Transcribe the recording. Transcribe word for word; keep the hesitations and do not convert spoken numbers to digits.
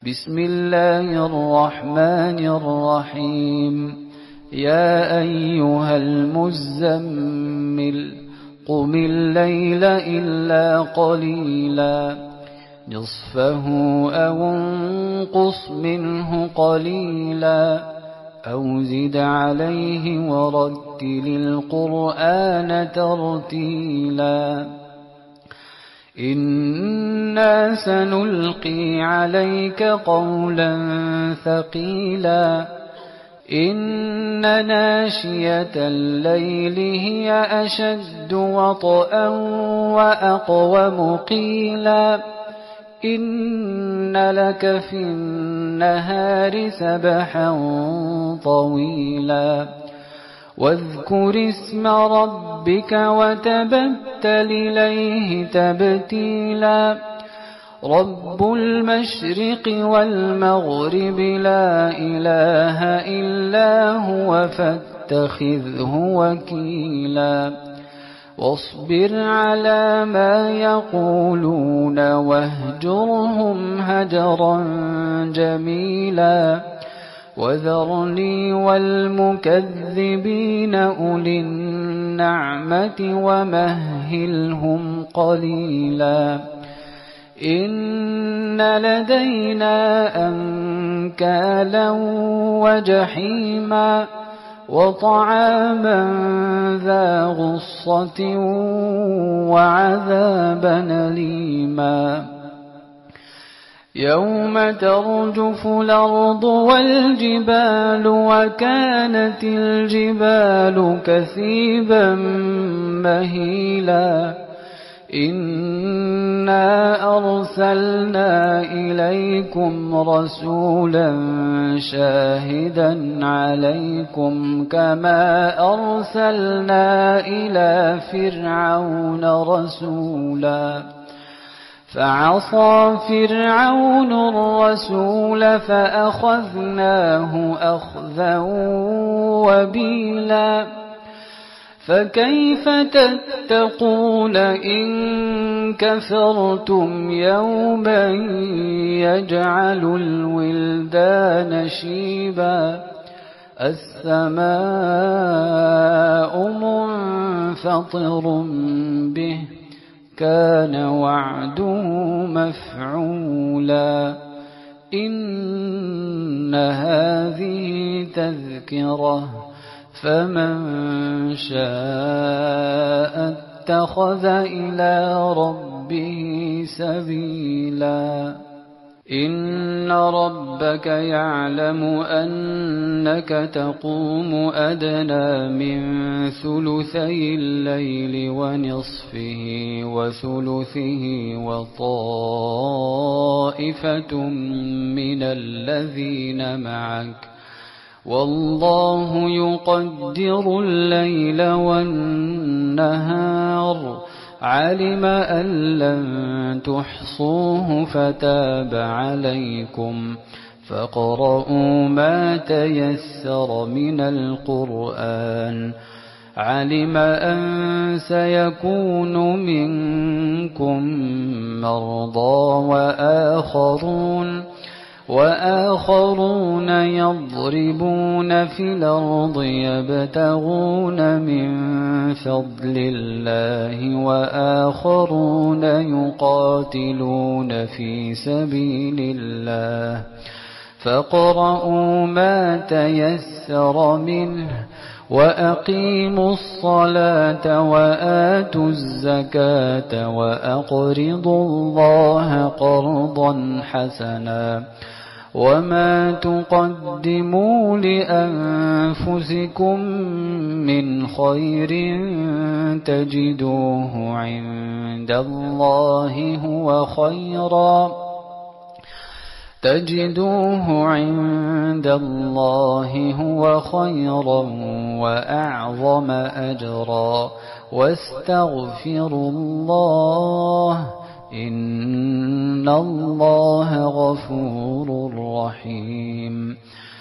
بسم الله الرحمن الرحيم. يا أيها المزمل قم الليل إلا قليلا نصفه أو انقص منه قليلا أو زد عليه ورتل القرآن ترتيلا إنا سنلقي عليك قولا ثقيلا إن ناشية الليل هي أشد وطئا وأقوم قيلا إن لك في النهار سبحا طويلا واذكر اسم ربك وتبتل إليه تبتيلا رب المشرق والمغرب لا إله إلا هو فاتخذه وكيلا واصبر على ما يقولون واهجرهم هجرا جميلا وذرني والمكذبين أولي النعمة ومهلهم قليلا إن لدينا أنكالا وجحيما وطعاما ذا غصة وعذابا أليما يوم ترجف الأرض والجبال وكانت الجبال كثيبا مهيلا إنا أرسلنا إليكم رسولا شاهدا عليكم كما أرسلنا إلى فرعون رسولا فعصى فرعون الرسول فأخذناه أخذا وبيلا فكيف تتقون إن كفرتم يوما يجعل الولدان شيبا السماء منفطر به كان وعده مفعولا إن هذه تذكرة فمن شاء اتخذ إلى ربه سبيلا إن ربك يعلم أنك تقوم أدنى من ثلثي الليل ونصفه وثلثه وطائفة من الذين معك والله يقدر الليل والنهار علم أن لن تحصوه فتاب عليكم فاقرؤوا ما تيسر من القرآن علم أن سيكون منكم مرضى وآخرون وآخرون يضربون في الأرض يبتغون من فضل الله وآخرون يقاتلون في سبيل الله فاقرؤوا ما تيسر منه وأقيموا الصلاة وآتوا الزكاة وأقرضوا الله قرضا حسنا وما تقدموا لأنفسكم من خير تجدوه عند الله هو خيرا تجدوه عند الله هو خيرا وأعظم أجرا واستغفروا الله إن الله غفور رحيم